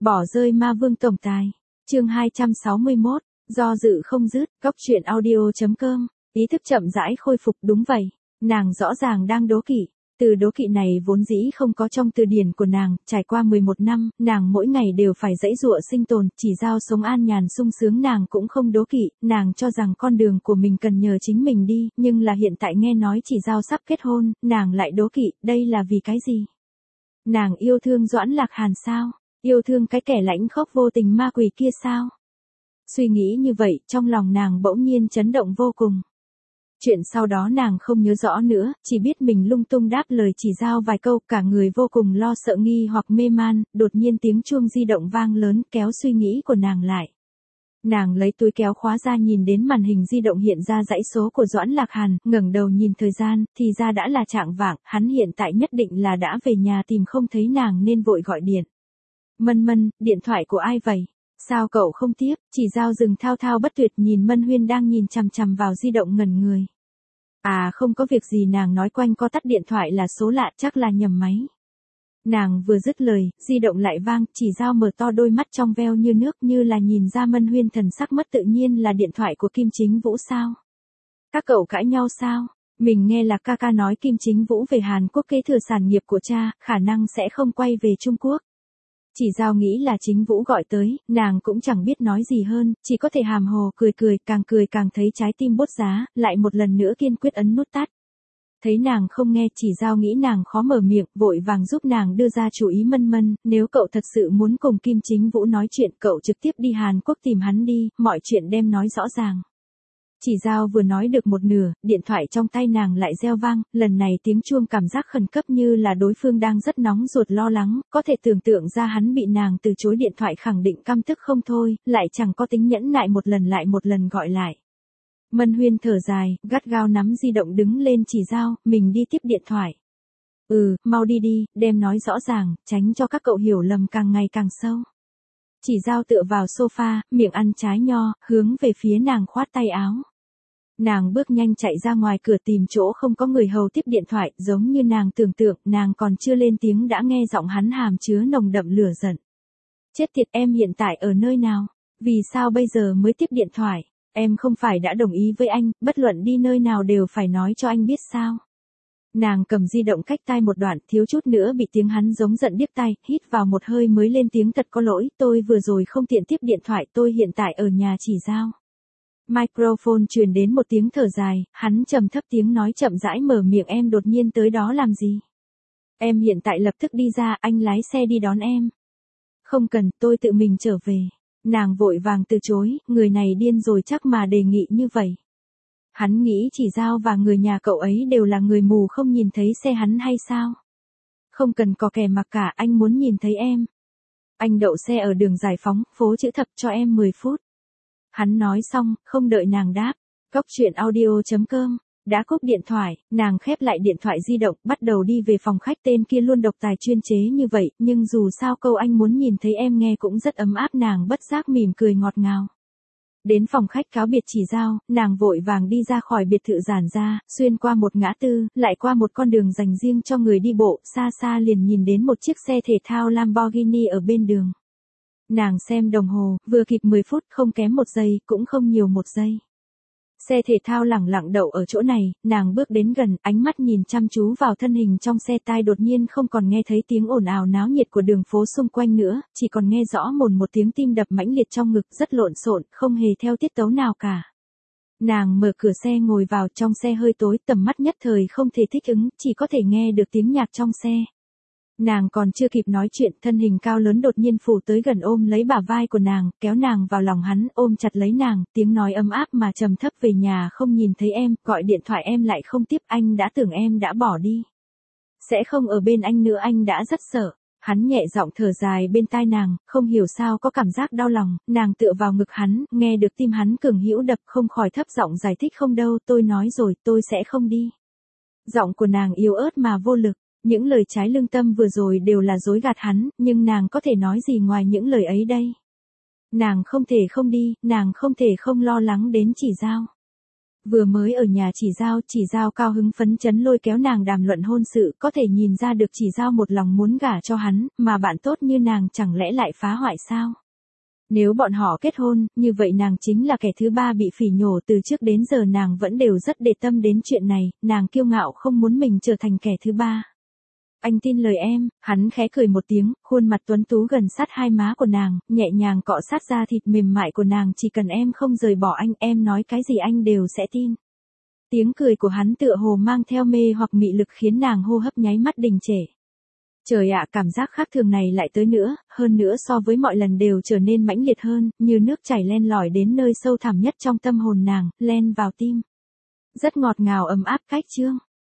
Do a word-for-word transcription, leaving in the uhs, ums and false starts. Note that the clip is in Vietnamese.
Bỏ rơi ma vương tổng tài. Chương hai trăm sáu mươi mốt, do dự không dứt, góc truyện audio chấm com. Ý thức chậm rãi khôi phục, đúng vậy. Nàng rõ ràng đang đố kỵ. Từ đố kỵ này vốn dĩ không có trong từ điển của nàng, trải qua mười một năm, nàng mỗi ngày đều phải giãy giụa sinh tồn, chỉ giao sống an nhàn sung sướng nàng cũng không đố kỵ, nàng cho rằng con đường của mình cần nhờ chính mình đi, nhưng là hiện tại nghe nói chỉ giao sắp kết hôn, nàng lại đố kỵ, đây là vì cái gì? Nàng yêu thương Doãn Lạc Hàn sao? Yêu thương cái kẻ lãnh khốc vô tình ma quỷ kia sao? Suy nghĩ như vậy, trong lòng nàng bỗng nhiên chấn động vô cùng. Chuyện sau đó nàng không nhớ rõ nữa, chỉ biết mình lung tung đáp lời chỉ giao vài câu, cả người vô cùng lo sợ nghi hoặc mê man, đột nhiên tiếng chuông di động vang lớn kéo suy nghĩ của nàng lại. Nàng lấy túi kéo khóa ra nhìn đến màn hình di động hiện ra dãy số của Doãn Lạc Hàn, ngẩng đầu nhìn thời gian, thì ra đã là chạng vạng, hắn hiện tại nhất định là đã về nhà tìm không thấy nàng nên vội gọi điện. Mân Mân, điện thoại của ai vậy? Sao cậu không tiếp? Chỉ giao dừng thao thao bất tuyệt nhìn Mân Huyên đang nhìn chằm chằm vào di động ngẩn người. À không có việc gì, nàng nói quanh co tắt điện thoại là số lạ, chắc là nhầm máy. Nàng vừa dứt lời, di động lại vang, chỉ giao mở to đôi mắt trong veo như nước như là nhìn ra Mân Huyên thần sắc mất tự nhiên, là điện thoại của Kim Chính Vũ sao? Các cậu cãi nhau sao? Mình nghe là ca ca nói Kim Chính Vũ về Hàn Quốc kế thừa sản nghiệp của cha, khả năng sẽ không quay về Trung Quốc. Chỉ giao nghĩ là Chính Vũ gọi tới, nàng cũng chẳng biết nói gì hơn, chỉ có thể hàm hồ cười cười, càng cười càng thấy trái tim bốt giá, lại một lần nữa kiên quyết ấn nút tắt. Thấy nàng không nghe, chỉ giao nghĩ nàng khó mở miệng, vội vàng giúp nàng đưa ra chủ ý. Mân Mân, nếu cậu thật sự muốn cùng Kim Chính Vũ nói chuyện, cậu trực tiếp đi Hàn Quốc tìm hắn đi, mọi chuyện đem nói rõ ràng. Chỉ giao vừa nói được một nửa, điện thoại trong tay nàng lại reo vang, lần này tiếng chuông cảm giác khẩn cấp như là đối phương đang rất nóng ruột lo lắng, có thể tưởng tượng ra hắn bị nàng từ chối điện thoại khẳng định căm tức không thôi, lại chẳng có tính nhẫn nại một lần lại một lần gọi lại. Mân Huyên thở dài, gắt gao nắm di động đứng lên. Chỉ giao, mình đi tiếp điện thoại. Ừ, mau đi đi, đem nói rõ ràng, tránh cho các cậu hiểu lầm càng ngày càng sâu. Chỉ giao tựa vào sofa, miệng ăn trái nho, hướng về phía nàng khoát tay áo. Nàng bước nhanh chạy ra ngoài cửa tìm chỗ không có người hầu tiếp điện thoại, giống như nàng tưởng tượng, nàng còn chưa lên tiếng đã nghe giọng hắn hàm chứa nồng đậm lửa giận. Chết tiệt, em hiện tại ở nơi nào? Vì sao bây giờ mới tiếp điện thoại? Em không phải đã đồng ý với anh, bất luận đi nơi nào đều phải nói cho anh biết sao? Nàng cầm di động cách tai một đoạn, thiếu chút nữa bị tiếng hắn giống giận điếc tai, hít vào một hơi mới lên tiếng, thật có lỗi, tôi vừa rồi không tiện tiếp điện thoại, tôi hiện tại ở nhà Chỉ giao. Microphone truyền đến một tiếng thở dài, hắn trầm thấp tiếng nói chậm rãi mở miệng, em đột nhiên tới đó làm gì? Em hiện tại lập tức đi ra, anh lái xe đi đón em. Không cần, tôi tự mình trở về. Nàng vội vàng từ chối, người này điên rồi chắc mà đề nghị như vậy. Hắn nghĩ Chỉ giao và người nhà cậu ấy đều là người mù không nhìn thấy xe hắn hay sao? Không cần có kẻ mặc cả, anh muốn nhìn thấy em. Anh đậu xe ở đường Giải Phóng, phố Chữ Thập, cho em mười phút. Hắn nói xong, không đợi nàng đáp. Góc truyện audio chấm com. Đã cúp điện thoại, nàng khép lại điện thoại di động, bắt đầu đi về phòng khách. Tên kia luôn độc tài chuyên chế như vậy, nhưng dù sao câu anh muốn nhìn thấy em nghe cũng rất ấm áp, nàng bất giác mỉm cười ngọt ngào. Đến phòng khách cáo biệt Chỉ giao, nàng vội vàng đi ra khỏi biệt thự giản ra, xuyên qua một ngã tư, lại qua một con đường dành riêng cho người đi bộ, xa xa liền nhìn đến một chiếc xe thể thao Lamborghini ở bên đường. Nàng xem đồng hồ, vừa kịp mười phút, không kém một giây, cũng không nhiều một giây. Xe thể thao lẳng lặng đậu ở chỗ này, nàng bước đến gần, ánh mắt nhìn chăm chú vào thân hình trong xe, tai đột nhiên không còn nghe thấy tiếng ồn ào náo nhiệt của đường phố xung quanh nữa, chỉ còn nghe rõ mồn một tiếng tim đập mãnh liệt trong ngực, rất lộn xộn, không hề theo tiết tấu nào cả. Nàng mở cửa xe ngồi vào, trong xe hơi tối, tầm mắt nhất thời không thể thích ứng, chỉ có thể nghe được tiếng nhạc trong xe. Nàng còn chưa kịp nói chuyện, thân hình cao lớn đột nhiên phủ tới gần ôm lấy bả vai của nàng, kéo nàng vào lòng hắn, ôm chặt lấy nàng, tiếng nói ấm áp mà trầm thấp, về nhà không nhìn thấy em, gọi điện thoại em lại không tiếp, anh đã tưởng em đã bỏ đi. Sẽ không ở bên anh nữa, anh đã rất sợ. Hắn nhẹ giọng thở dài bên tai nàng, không hiểu sao có cảm giác đau lòng, nàng tựa vào ngực hắn, nghe được tim hắn cường hữu đập, không khỏi thấp giọng giải thích, không đâu, tôi nói rồi, tôi sẽ không đi. Giọng của nàng yếu ớt mà vô lực. Những lời trái lương tâm vừa rồi đều là dối gạt hắn, nhưng nàng có thể nói gì ngoài những lời ấy đây? Nàng không thể không đi, nàng không thể không lo lắng đến Chỉ giao. Vừa mới ở nhà chỉ giao, chỉ giao cao hứng phấn chấn lôi kéo nàng đàm luận hôn sự, có thể nhìn ra được chỉ giao một lòng muốn gả cho hắn, mà bạn tốt như nàng chẳng lẽ lại phá hoại sao? Nếu bọn họ kết hôn, như vậy nàng chính là kẻ thứ ba bị phỉ nhổ, từ trước đến giờ nàng vẫn đều rất để tâm đến chuyện này, nàng kiêu ngạo không muốn mình trở thành kẻ thứ ba. Anh tin lời em, hắn khẽ cười một tiếng, khuôn mặt tuấn tú gần sát hai má của nàng, nhẹ nhàng cọ sát da thịt mềm mại của nàng, chỉ cần em không rời bỏ anh, em nói cái gì anh đều sẽ tin. Tiếng cười của hắn tựa hồ mang theo mê hoặc mị lực khiến nàng hô hấp nháy mắt đình trệ. Trời ạ, cảm giác khác thường này lại tới nữa, hơn nữa so với mọi lần đều trở nên mãnh liệt hơn, như nước chảy len lỏi đến nơi sâu thẳm nhất trong tâm hồn nàng, len vào tim. Rất ngọt ngào ấm áp cách chương.